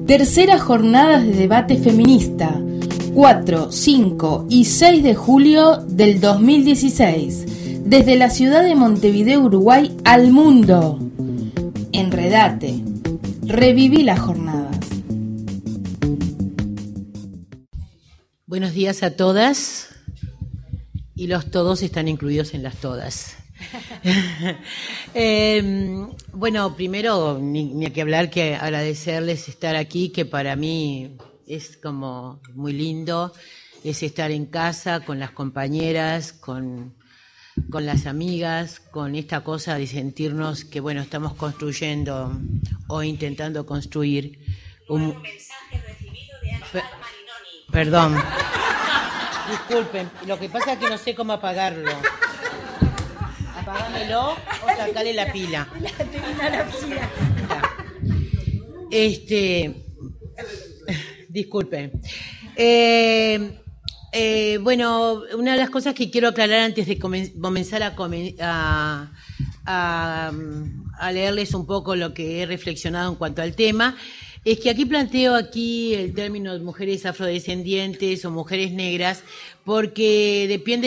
Tercera jornada de debate feminista, 4, 5 y 6 de julio del 2016, desde la ciudad de Montevideo, Uruguay, al mundo. Enredate, reviví las jornadas. Buenos días a todas, y los todos están incluidos en las todas. Bueno, primero, ni hay que hablar, que agradecerles estar aquí, que para mí es como muy lindo, es estar en casa con las compañeras, con las amigas, con esta cosa de sentirnos que, bueno, estamos construyendo o intentando construir un mensaje recibido de Ana Marinoni. Perdón. Disculpen, lo que pasa es que no sé cómo apagarlo. Apágamelo o sacale la pila. Disculpen. Bueno, una de las cosas que quiero aclarar antes de comenzar a leerles un poco lo que he reflexionado en cuanto al tema, es que aquí planteo el término de mujeres afrodescendientes o mujeres negras, porque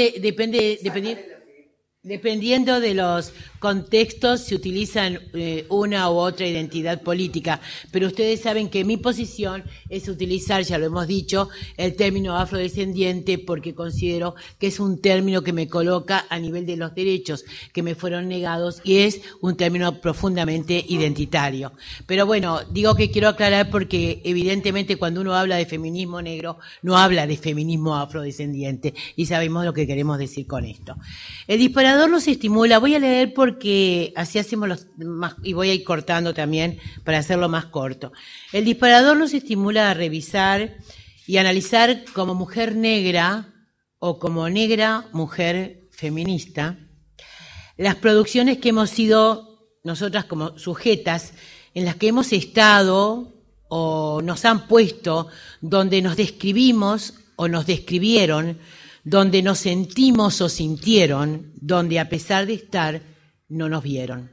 dependiendo de los contextos se utilizan una u otra identidad política, pero ustedes saben que mi posición es utilizar, ya lo hemos dicho, el término afrodescendiente, porque considero que es un término que me coloca a nivel de los derechos que me fueron negados y es un término profundamente identitario. Pero bueno, digo que quiero aclarar porque evidentemente cuando uno habla de feminismo negro no habla de feminismo afrodescendiente, y sabemos lo que queremos decir con esto. El disparador nos estimula, voy a leer porque así hacemos y voy a ir cortando también para hacerlo más corto. El disparador nos estimula a revisar y analizar como mujer negra o como negra mujer feminista las producciones que hemos sido nosotras como sujetas, en las que hemos estado o nos han puesto, donde nos describimos o nos describieron, donde nos sentimos o sintieron, donde a pesar de estar no nos vieron.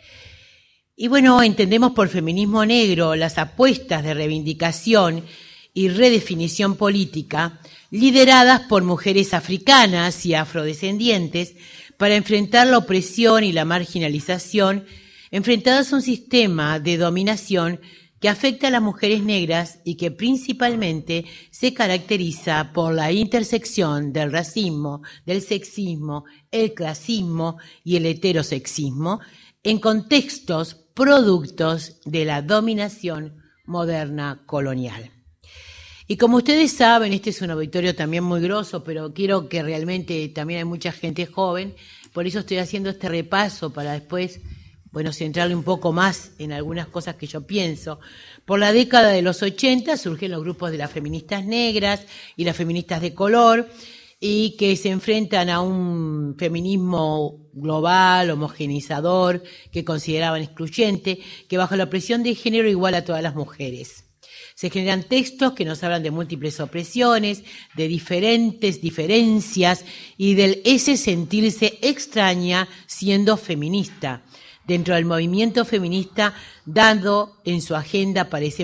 Y bueno, entendemos por feminismo negro las apuestas de reivindicación y redefinición política lideradas por mujeres africanas y afrodescendientes para enfrentar la opresión y la marginalización, enfrentadas a un sistema de dominación que afecta a las mujeres negras y que principalmente se caracteriza por la intersección del racismo, del sexismo, el clasismo y el heterosexismo en contextos productos de la dominación moderna colonial. Y como ustedes saben, este es un auditorio también muy grosso, pero quiero que realmente también hay mucha gente joven, por eso estoy haciendo este repaso para después, bueno, centrarle un poco más en algunas cosas que yo pienso. Por la década de los 80 surgen los grupos de las feministas negras y las feministas de color, y que se enfrentan a un feminismo global, homogeneizador, que consideraban excluyente, que bajo la opresión de género iguala a todas las mujeres. Se generan textos que nos hablan de múltiples opresiones, de diferentes diferencias y del ese sentirse extraña siendo feminista. Dentro del movimiento feminista, dado que en su agenda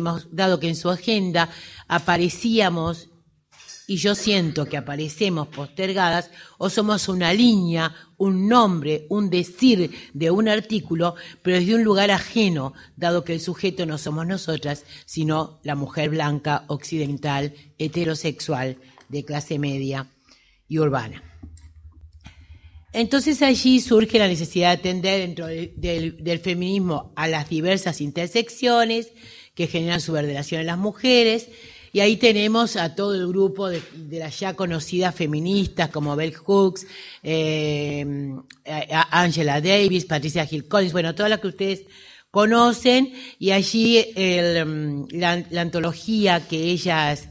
aparecíamos, y yo siento que aparecemos postergadas, o somos una línea, un nombre, un decir de un artículo, pero desde un lugar ajeno, dado que el sujeto no somos nosotras, sino la mujer blanca, occidental, heterosexual, de clase media y urbana. Entonces allí surge la necesidad de atender dentro del feminismo a las diversas intersecciones que generan subordinación en las mujeres, y ahí tenemos a todo el grupo de las ya conocidas feministas como Bell Hooks, Angela Davis, Patricia Hill Collins, bueno, todas las que ustedes conocen, y allí la antología que ellas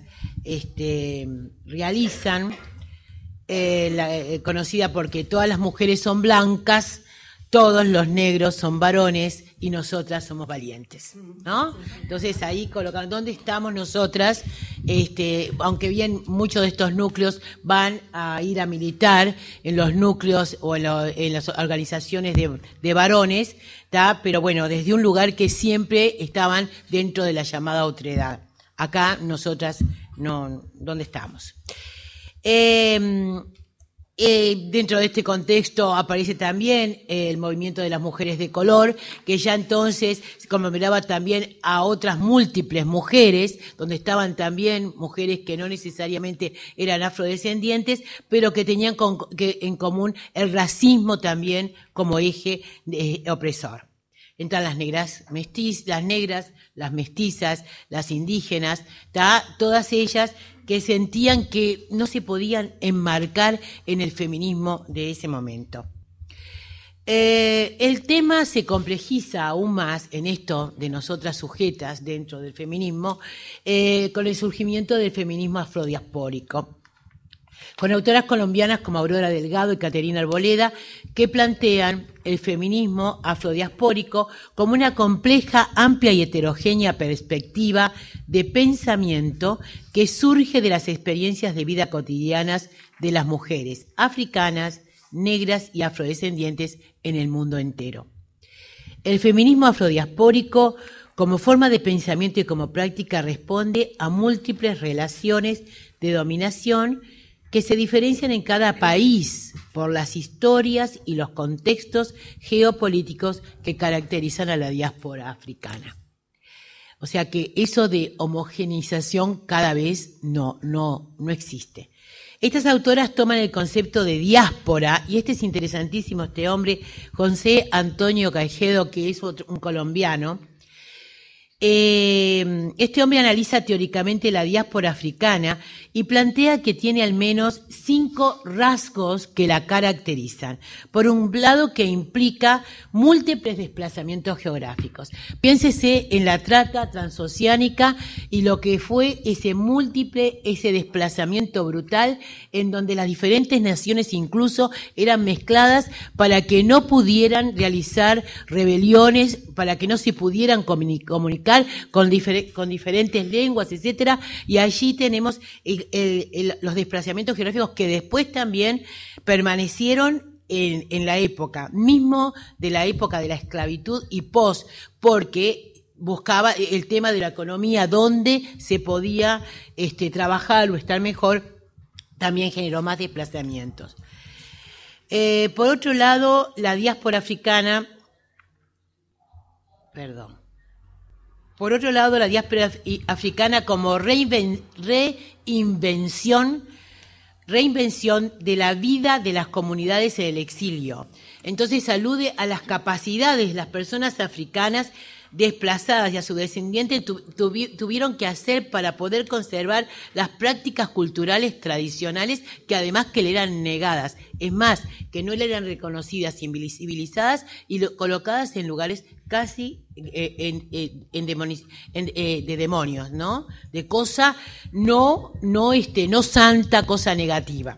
realizan, conocida porque todas las mujeres son blancas, todos los negros son varones y nosotras somos valientes, ¿no? Entonces ahí colocan dónde estamos nosotras, aunque bien muchos de estos núcleos van a ir a militar en los núcleos o en las organizaciones de varones, ¿tá? Pero bueno, desde un lugar que siempre estaban dentro de la llamada otredad. Acá nosotras, no, ¿dónde estamos? Dentro de este contexto aparece también el movimiento de las mujeres de color, que ya entonces se conmemoraba también a otras múltiples mujeres, donde estaban también mujeres que no necesariamente eran afrodescendientes, pero que tenían en común el racismo también como eje opresor. Entran las negras, las mestizas, las indígenas, todas ellas que sentían que no se podían enmarcar en el feminismo de ese momento. El tema se complejiza aún más en esto de nosotras sujetas dentro del feminismo, con el surgimiento del feminismo afrodiaspórico, con autoras colombianas como Aurora Delgado y Caterina Arboleda, que plantean el feminismo afrodiaspórico como una compleja, amplia y heterogénea perspectiva de pensamiento que surge de las experiencias de vida cotidianas de las mujeres africanas, negras y afrodescendientes en el mundo entero. El feminismo afrodiaspórico, como forma de pensamiento y como práctica, responde a múltiples relaciones de dominación que se diferencian en cada país por las historias y los contextos geopolíticos que caracterizan a la diáspora africana. O sea que eso de homogeneización cada vez no existe. Estas autoras toman el concepto de diáspora, y este es interesantísimo, este hombre, José Antonio Caicedo, que es un colombiano. Este hombre analiza teóricamente la diáspora africana y plantea que tiene al menos 5 rasgos que la caracterizan. Por un lado, que implica múltiples desplazamientos geográficos. Piénsese en la trata transoceánica y lo que fue ese desplazamiento brutal en donde las diferentes naciones incluso eran mezcladas para que no pudieran realizar rebeliones, para que no se pudieran comunicar con diferentes lenguas, etcétera, y allí tenemos los desplazamientos geográficos que después también permanecieron en la época, mismo de la época de la esclavitud y post, porque buscaba el tema de la economía, donde se podía trabajar o estar mejor, también generó más desplazamientos. Por otro lado, la diáspora africana, como reinvención de la vida de las comunidades en el exilio. Entonces alude a las capacidades de las personas africanas desplazadas y a sus descendientes tuvieron que hacer para poder conservar las prácticas culturales tradicionales que además que le eran negadas. Es más, que no le eran reconocidas, invisibilizadas y colocadas en lugares casi de demonios, ¿no? De cosa no santa, cosa negativa.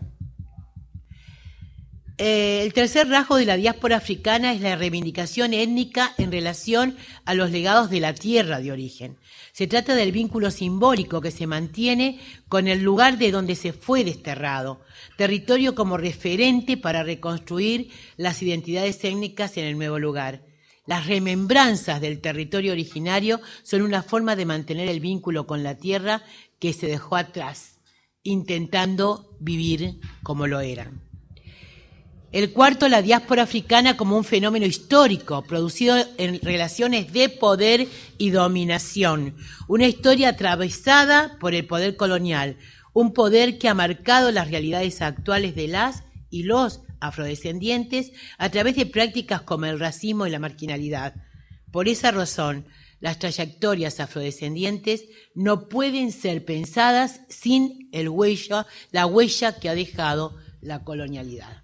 El tercer rasgo de la diáspora africana es la reivindicación étnica en relación a los legados de la tierra de origen. Se trata del vínculo simbólico que se mantiene con el lugar de donde se fue desterrado, territorio como referente para reconstruir las identidades étnicas en el nuevo lugar. Las remembranzas del territorio originario son una forma de mantener el vínculo con la tierra que se dejó atrás, intentando vivir como lo eran. El cuarto, la diáspora africana como un fenómeno histórico, producido en relaciones de poder y dominación. Una historia atravesada por el poder colonial, un poder que ha marcado las realidades actuales de las y los afrodescendientes a través de prácticas como el racismo y la marginalidad. Por esa razón, las trayectorias afrodescendientes no pueden ser pensadas sin la huella que ha dejado la colonialidad.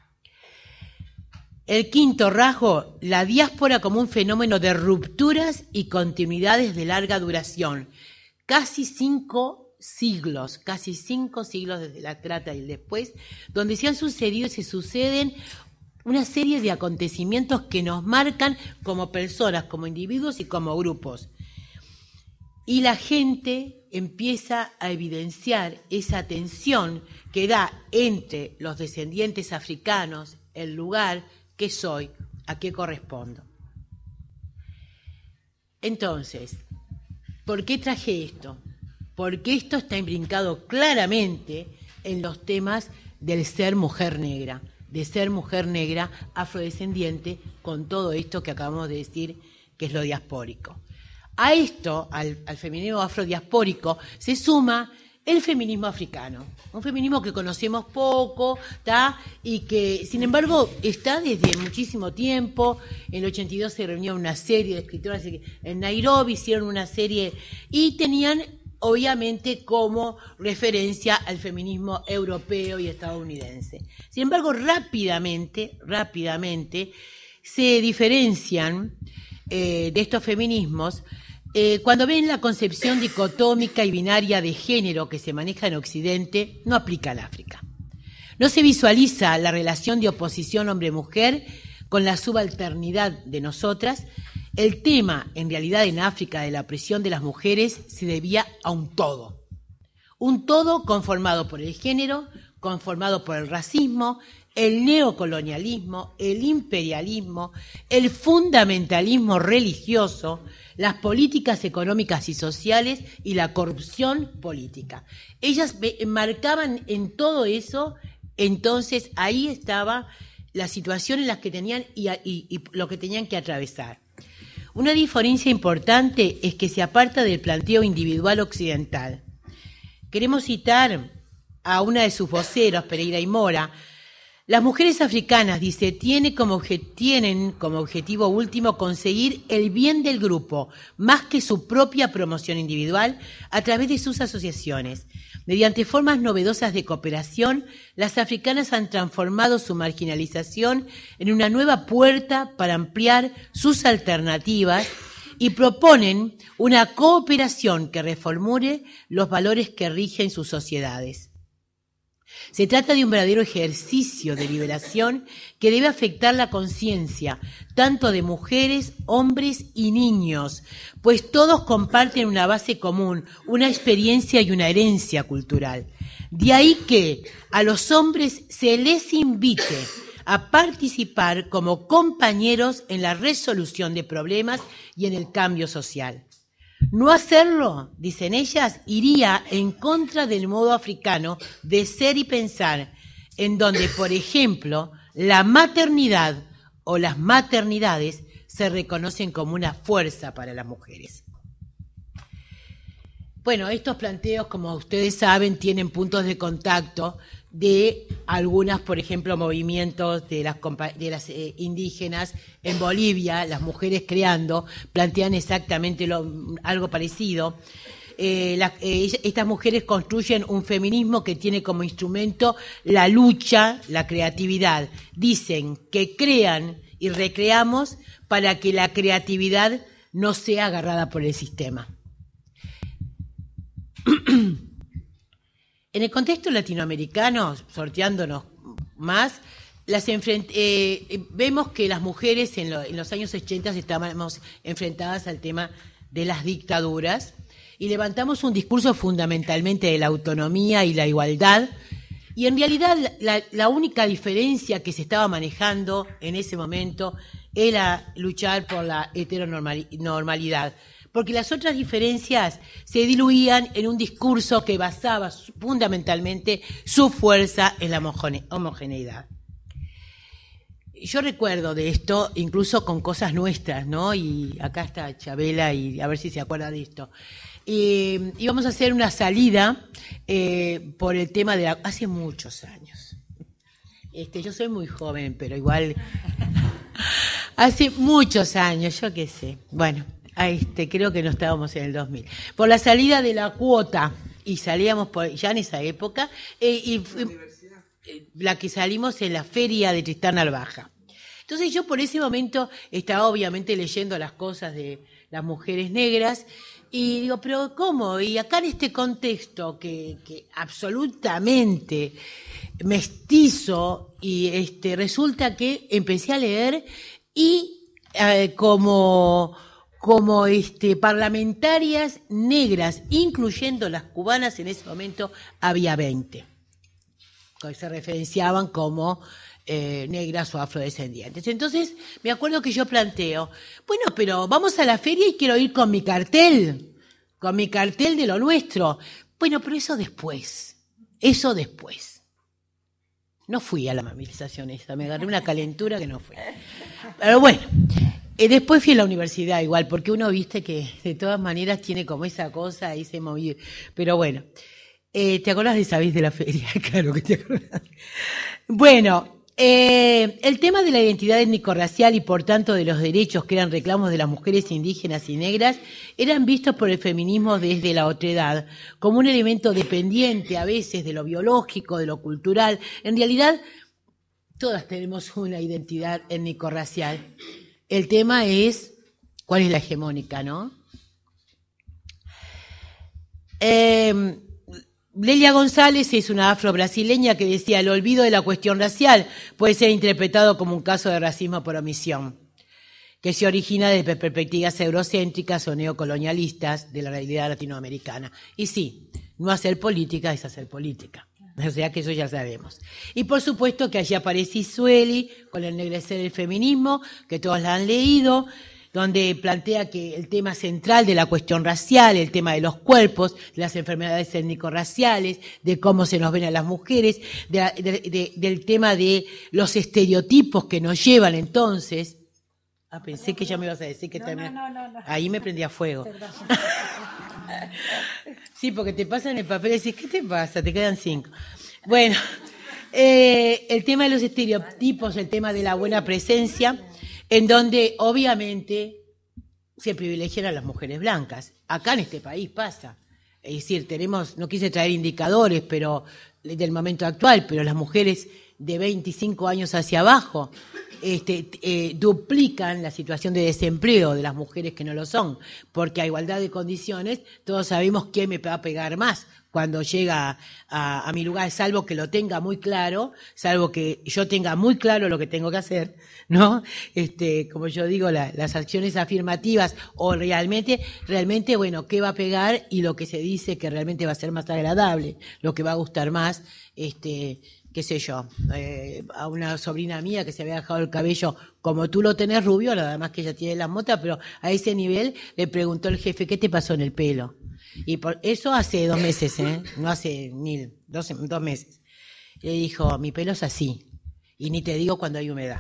El quinto rasgo, la diáspora como un fenómeno de rupturas y continuidades de larga duración. Casi 5 siglos desde la trata y el después, donde se han sucedido y se suceden una serie de acontecimientos que nos marcan como personas, como individuos y como grupos. Y la gente empieza a evidenciar esa tensión que da entre los descendientes africanos, el lugar, ¿qué soy? ¿A qué correspondo? Entonces, ¿por qué traje esto? porque esto está imbrincado claramente en los temas del ser mujer negra, de ser mujer negra afrodescendiente, con todo esto que acabamos de decir que es lo diaspórico. A esto, al feminismo afrodiaspórico, se suma el feminismo africano, un feminismo que conocemos poco, ¿tá? Y que, sin embargo, está desde muchísimo tiempo. En el 82 se reunió una serie de escritoras en Nairobi, hicieron una serie y tenían, obviamente, como referencia al feminismo europeo y estadounidense. Sin embargo, rápidamente, se diferencian de estos feminismos cuando ven la concepción dicotómica y binaria de género que se maneja en Occidente, no aplica al África. No se visualiza la relación de oposición hombre-mujer con la subalternidad de nosotras. El tema, en realidad, en África, de la opresión de las mujeres, se debía a un todo conformado por el género, conformado por el racismo, el neocolonialismo, el imperialismo, el fundamentalismo religioso, las políticas económicas y sociales y la corrupción política. Ellas marcaban en todo eso, entonces ahí estaba la situación en la que tenían y lo que tenían que atravesar. Una diferencia importante es que se aparta del planteo individual occidental. Queremos citar a una de sus voceros, Pereira y Mora. Las mujeres africanas, dice, tienen como objetivo último conseguir el bien del grupo, más que su propia promoción individual, a través de sus asociaciones. Mediante formas novedosas de cooperación, las africanas han transformado su marginalización en una nueva puerta para ampliar sus alternativas y proponen una cooperación que reformule los valores que rigen sus sociedades. Se trata de un verdadero ejercicio de liberación que debe afectar la conciencia, tanto de mujeres, hombres y niños, pues todos comparten una base común, una experiencia y una herencia cultural. De ahí que a los hombres se les invite a participar como compañeros en la resolución de problemas y en el cambio social. No hacerlo, dicen ellas, iría en contra del modo africano de ser y pensar, en donde, por ejemplo, la maternidad o las maternidades se reconocen como una fuerza para las mujeres. Bueno, estos planteos, como ustedes saben, tienen puntos de contacto de algunas, por ejemplo, movimientos de las indígenas en Bolivia, las mujeres creando, plantean exactamente algo parecido. Estas mujeres construyen un feminismo que tiene como instrumento la lucha, la creatividad. Dicen que crean y recreamos para que la creatividad no sea agarrada por el sistema. En el contexto latinoamericano, sorteándonos más, vemos que las mujeres en los años 80 estábamos enfrentadas al tema de las dictaduras y levantamos un discurso fundamentalmente de la autonomía y la igualdad, y en realidad la única diferencia que se estaba manejando en ese momento era luchar por la heteronormalidad, porque las otras diferencias se diluían en un discurso que basaba fundamentalmente su fuerza en la homogeneidad. Yo recuerdo de esto incluso con cosas nuestras, ¿no? Y acá está Chabela y a ver si se acuerda de esto. Íbamos a hacer una salida por el tema de hace muchos años. Yo soy muy joven, pero igual hace muchos años, yo qué sé. Bueno, creo que no estábamos en el 2000. Por la salida de la cuota, y salíamos ya en esa época, la que salimos en la feria de Tristán Narvaja. Entonces yo por ese momento estaba obviamente leyendo las cosas de las mujeres negras y digo, pero ¿cómo? Y acá en este contexto que absolutamente mestizo, y resulta que empecé a leer y como parlamentarias negras, incluyendo las cubanas, en ese momento había 20, que se referenciaban como negras o afrodescendientes. Entonces, me acuerdo que yo planteo, bueno, pero vamos a la feria y quiero ir con mi cartel, con mi cartel de lo nuestro. Bueno, pero eso después. No fui a la movilización esa, me agarré una calentura que no fue. Pero bueno, después fui a la universidad igual, porque uno, viste, que de todas maneras tiene como esa cosa, ese movido. Pero bueno, ¿te acordás de esa vez de la feria? Claro que te acordás. Bueno, el tema de la identidad étnico-racial y por tanto de los derechos que eran reclamos de las mujeres indígenas y negras eran vistos por el feminismo desde la otredad como un elemento dependiente a veces de lo biológico, de lo cultural. En realidad, todas tenemos una identidad étnico-racial. El tema es cuál es la hegemónica, ¿no? Lelia González es una afro-brasileña que decía: el olvido de la cuestión racial puede ser interpretado como un caso de racismo por omisión, que se origina desde perspectivas eurocéntricas o neocolonialistas de la realidad latinoamericana. Y sí, no hacer política es hacer política. O sea que eso ya sabemos. Y por supuesto que allí aparece Isueli con El ennegrecer del feminismo, que todos la han leído, donde plantea que el tema central de la cuestión racial, el tema de los cuerpos, de las enfermedades étnico-raciales, de cómo se nos ven a las mujeres, del tema de los estereotipos que nos llevan entonces. Pensé que ya me ibas a decir que también. No. Ahí me prendía fuego. Sí, porque te pasan el papel y decís, ¿qué te pasa? Te quedan 5. Bueno, el tema de los estereotipos, el tema de la buena presencia, en donde obviamente se privilegian a las mujeres blancas. Acá en este país pasa. Es decir, no quise traer indicadores pero del momento actual, pero las mujeres de 25 años hacia abajo duplican la situación de desempleo de las mujeres que no lo son, porque a igualdad de condiciones todos sabemos quién me va a pegar más cuando llega a mi lugar, salvo que lo tenga muy claro, salvo que yo tenga muy claro lo que tengo que hacer, ¿no? Como yo digo, las acciones afirmativas o realmente, bueno, qué va a pegar y lo que se dice que realmente va a ser más agradable, lo que va a gustar más, qué sé yo, a una sobrina mía que se había dejado el cabello como tú lo tenés rubio, nada más que ella tiene las motas, pero a ese nivel le preguntó el jefe, ¿qué te pasó en el pelo? Y por eso hace 2 meses, no hace 2 meses. Le dijo, mi pelo es así, y ni te digo cuando hay humedad.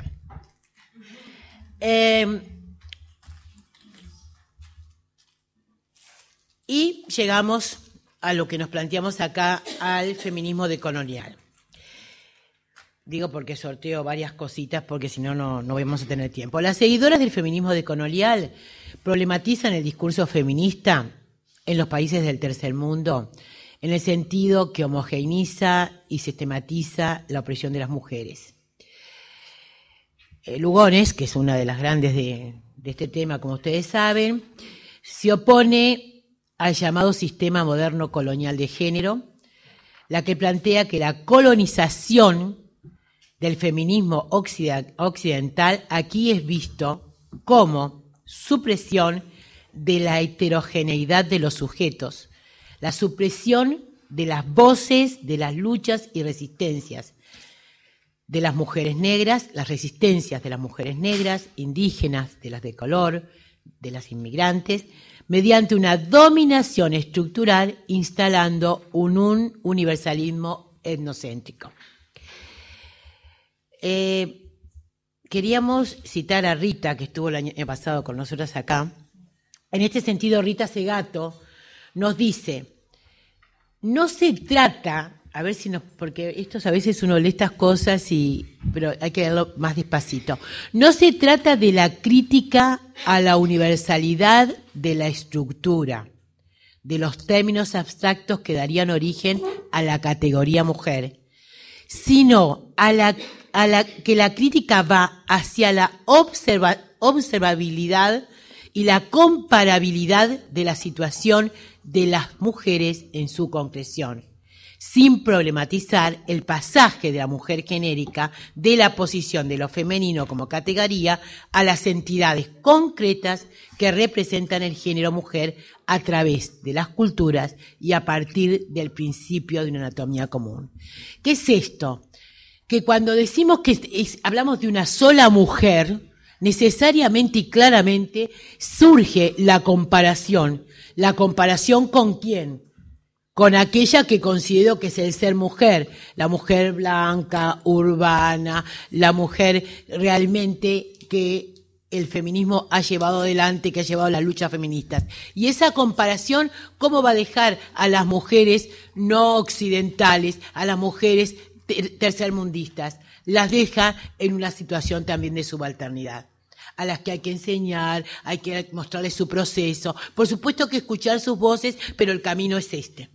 Y llegamos a lo que nos planteamos acá, al feminismo decolonial. Digo porque sorteo varias cositas, porque si no, no vamos a tener tiempo. Las seguidoras del feminismo decolonial problematizan el discurso feminista en los países del tercer mundo, en el sentido que homogeneiza y sistematiza la opresión de las mujeres. Lugones, que es una de las grandes de este tema, como ustedes saben, se opone al llamado sistema moderno colonial de género, la que plantea que la colonización del feminismo occidental aquí es visto como supresión de la heterogeneidad de los sujetos, la supresión de las voces, de las luchas y resistencias de las mujeres negras, las resistencias de las mujeres negras, indígenas, de las de color, de las inmigrantes, mediante una dominación estructural instalando un universalismo etnocéntrico. Queríamos citar a Rita, que estuvo el año pasado con nosotras acá. En este sentido, Rita Segato nos dice, no se trata, porque estos a veces uno lee estas cosas, pero hay que leerlo más despacito. No se trata de la crítica a la universalidad de la estructura, de los términos abstractos que darían origen a la categoría mujer, sino que la crítica va hacia la observabilidad y la comparabilidad de la situación de las mujeres en su concreción, sin problematizar el pasaje de la mujer genérica de la posición de lo femenino como categoría a las entidades concretas que representan el género mujer a través de las culturas y a partir del principio de una anatomía común. ¿Qué es esto? Que cuando decimos que hablamos de una sola mujer, necesariamente y claramente surge la comparación ¿La comparación con quién? Con aquella que considero que es el ser mujer, la mujer blanca, urbana, la mujer realmente que el feminismo ha llevado adelante, que ha llevado las luchas feministas. Y esa comparación, ¿cómo va a dejar a las mujeres no occidentales, a las mujeres tercermundistas? Las deja en una situación también de subalternidad, a las que hay que enseñar, hay que mostrarles su proceso. Por supuesto que escuchar sus voces, pero el camino es este.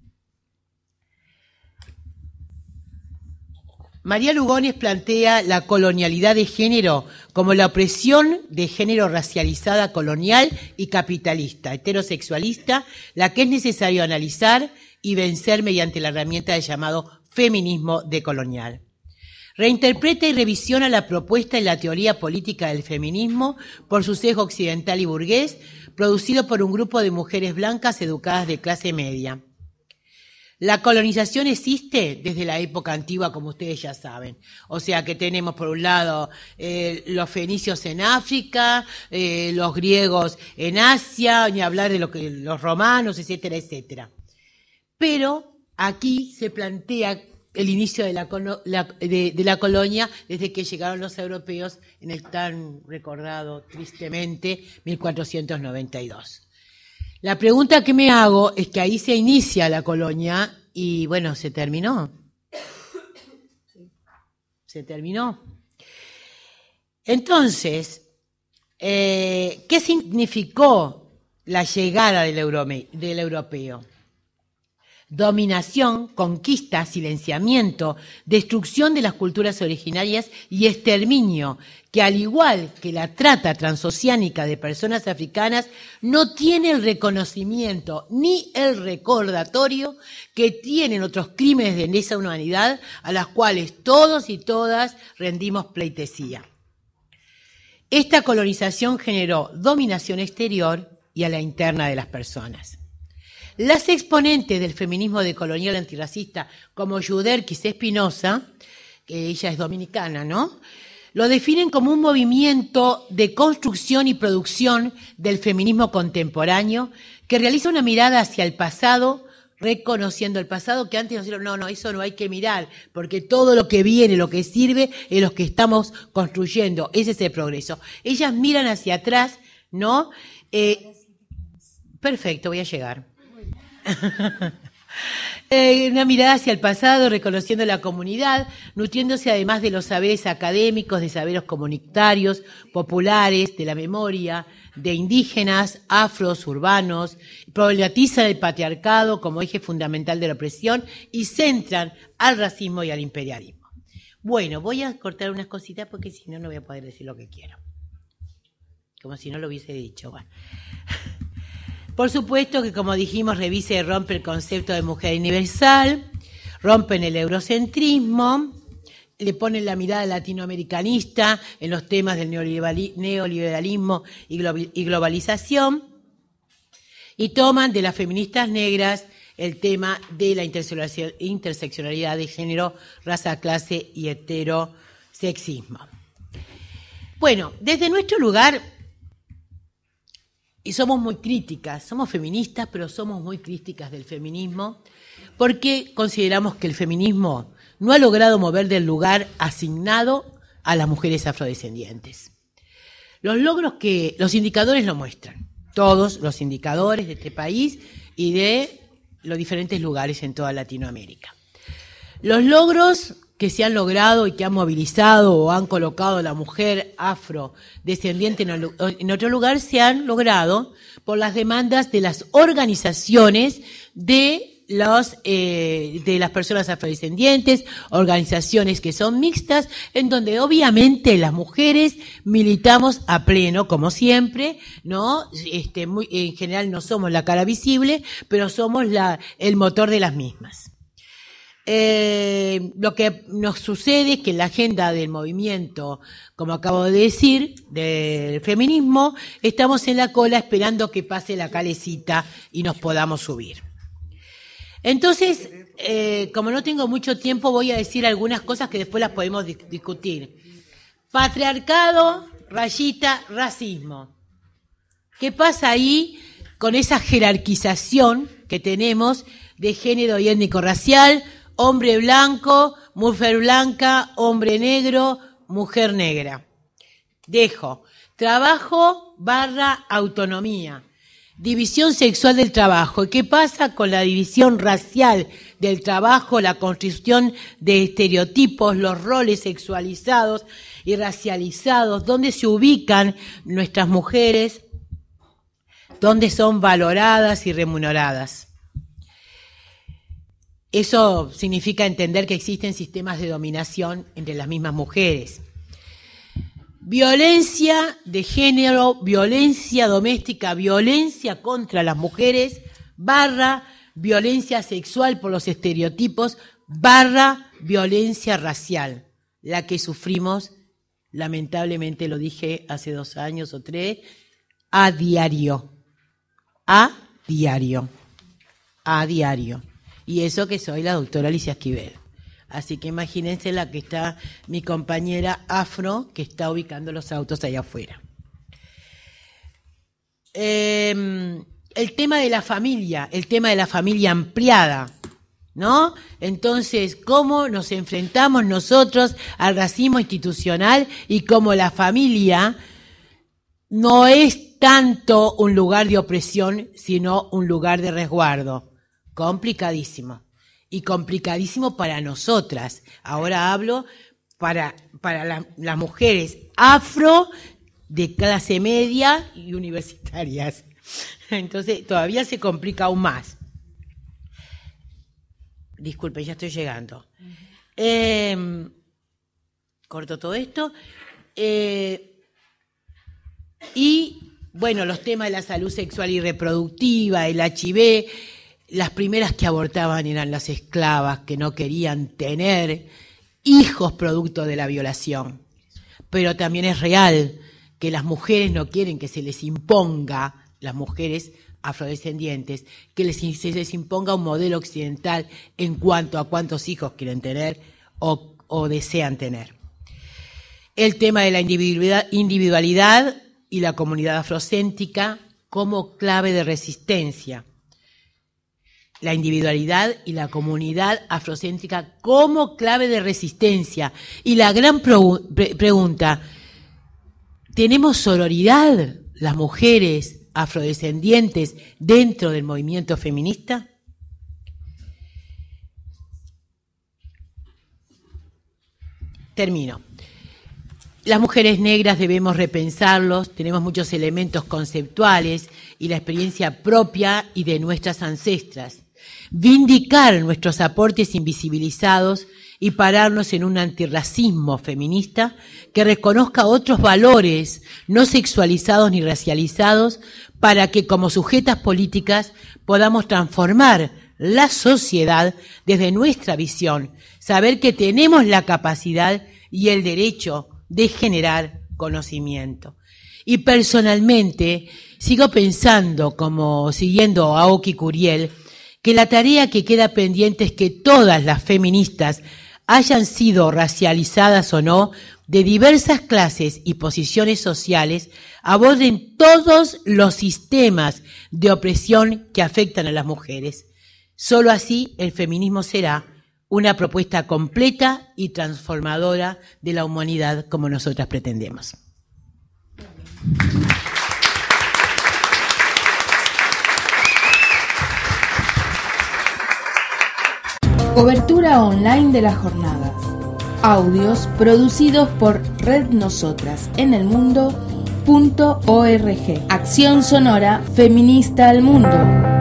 María Lugones plantea la colonialidad de género como la opresión de género racializada, colonial y capitalista, heterosexualista, la que es necesario analizar y vencer mediante la herramienta del llamado feminismo decolonial. Reinterpreta y revisiona la propuesta y la teoría política del feminismo por su sesgo occidental y burgués, producido por un grupo de mujeres blancas educadas de clase media. La colonización existe desde la época antigua, como ustedes ya saben. O sea que tenemos por un lado los fenicios en África, los griegos en Asia, ni hablar de los romanos, etcétera, etcétera. Pero aquí se plantea el inicio de la colonia desde que llegaron los europeos en el tan recordado, tristemente, 1492. La pregunta que me hago es que ahí se inicia la colonia y, bueno, se terminó. Se terminó. Entonces, ¿qué significó la llegada del europeo? Dominación, conquista, silenciamiento, destrucción de las culturas originarias y exterminio, que al igual que la trata transoceánica de personas africanas, no tiene el reconocimiento ni el recordatorio que tienen otros crímenes de lesa humanidad a las cuales todos y todas rendimos pleitesía. Esta colonización generó dominación exterior y a la interna de las personas. Las exponentes del feminismo decolonial antirracista, como Yuderquis Espinosa, que ella es dominicana, ¿no?, lo definen como un movimiento de construcción y producción del feminismo contemporáneo que realiza una mirada hacia el pasado, reconociendo el pasado que antes nos dijeron, no, eso no hay que mirar, porque todo lo que viene, lo que sirve, es lo que estamos construyendo, ese es el progreso. Ellas miran hacia atrás, ¿no? Perfecto, voy a llegar. Una mirada hacia el pasado, reconociendo la comunidad, nutriéndose además de los saberes académicos, de saberes comunitarios, populares, de la memoria, de indígenas, afros, urbanos, problematizan el patriarcado como eje fundamental de la opresión y centran al racismo y al imperialismo. Bueno, voy a cortar unas cositas porque si no, no voy a poder decir lo que quiero. Como si no lo hubiese dicho. Bueno. Por supuesto que, como dijimos, revisa y rompe el concepto de mujer universal, rompen el eurocentrismo, le ponen la mirada latinoamericanista en los temas del neoliberalismo y globalización, y toman de las feministas negras el tema de la interseccionalidad de género, raza, clase y heterosexismo. Bueno, desde nuestro lugar, y somos muy críticas, somos feministas, pero somos muy críticas del feminismo, porque consideramos que el feminismo no ha logrado mover del lugar asignado a las mujeres afrodescendientes. Los indicadores lo muestran, todos los indicadores de este país y de los diferentes lugares en toda Latinoamérica. Los logros que se han logrado y que han movilizado o han colocado a la mujer afrodescendiente en otro lugar se han logrado por las demandas de las organizaciones de las personas afrodescendientes, organizaciones que son mixtas, en donde obviamente las mujeres militamos a pleno, como siempre, ¿no? En general no somos la cara visible, pero somos el motor de las mismas. Lo que nos sucede es que en la agenda del movimiento, como acabo de decir, del feminismo, estamos en la cola esperando que pase la calecita y nos podamos subir. Entonces, como no tengo mucho tiempo, voy a decir algunas cosas que después las podemos discutir. Patriarcado, rayita, racismo. ¿Qué pasa ahí con esa jerarquización que tenemos de género y étnico-racial, hombre blanco, mujer blanca, hombre negro, mujer negra. Dejo trabajo / autonomía, división sexual del trabajo. ¿Y qué pasa con la división racial del trabajo, la construcción de estereotipos, los roles sexualizados y racializados? ¿Dónde se ubican nuestras mujeres? ¿Dónde son valoradas y remuneradas? Eso significa entender que existen sistemas de dominación entre las mismas mujeres. Violencia de género, violencia doméstica, violencia contra las mujeres, / violencia sexual por los estereotipos, / violencia racial, la que sufrimos, lamentablemente lo dije hace 2 años o 3, a diario. Y eso que soy la doctora Alicia Esquivel. Así que imagínense la que está mi compañera Afro, que está ubicando los autos allá afuera. El tema de la familia ampliada, ¿no? Entonces, ¿cómo nos enfrentamos nosotros al racismo institucional y cómo la familia no es tanto un lugar de opresión, sino un lugar de resguardo? Complicadísimo. Y complicadísimo para nosotras. Ahora hablo para las mujeres afro de clase media y universitarias. Entonces todavía se complica aún más. Disculpen, ya estoy llegando. Corto todo esto. Y bueno, los temas de la salud sexual y reproductiva, el HIV. Las primeras que abortaban eran las esclavas que no querían tener hijos producto de la violación. Pero también es real que las mujeres no quieren que se les imponga, las mujeres afrodescendientes, que se les imponga un modelo occidental en cuanto a cuántos hijos quieren tener o desean tener. El tema de la individualidad y la comunidad afrocéntrica como clave de resistencia. La individualidad y la comunidad afrocéntrica como clave de resistencia. Y la gran pregunta, ¿tenemos sororidad las mujeres afrodescendientes dentro del movimiento feminista? Termino. Las mujeres negras debemos repensarlos, tenemos muchos elementos conceptuales y la experiencia propia y de nuestras ancestras. Vindicar nuestros aportes invisibilizados y pararnos en un antirracismo feminista que reconozca otros valores no sexualizados ni racializados para que como sujetas políticas podamos transformar la sociedad desde nuestra visión, saber que tenemos la capacidad y el derecho de generar conocimiento. Y personalmente sigo pensando, como siguiendo a Aoki Curiel, que la tarea que queda pendiente es que todas las feministas, hayan sido racializadas o no, de diversas clases y posiciones sociales, aborden todos los sistemas de opresión que afectan a las mujeres. Solo así el feminismo será una propuesta completa y transformadora de la humanidad como nosotras pretendemos. Cobertura online de las jornadas. Audios producidos por Red Nosotras en el Mundo.org. Acción sonora feminista al mundo.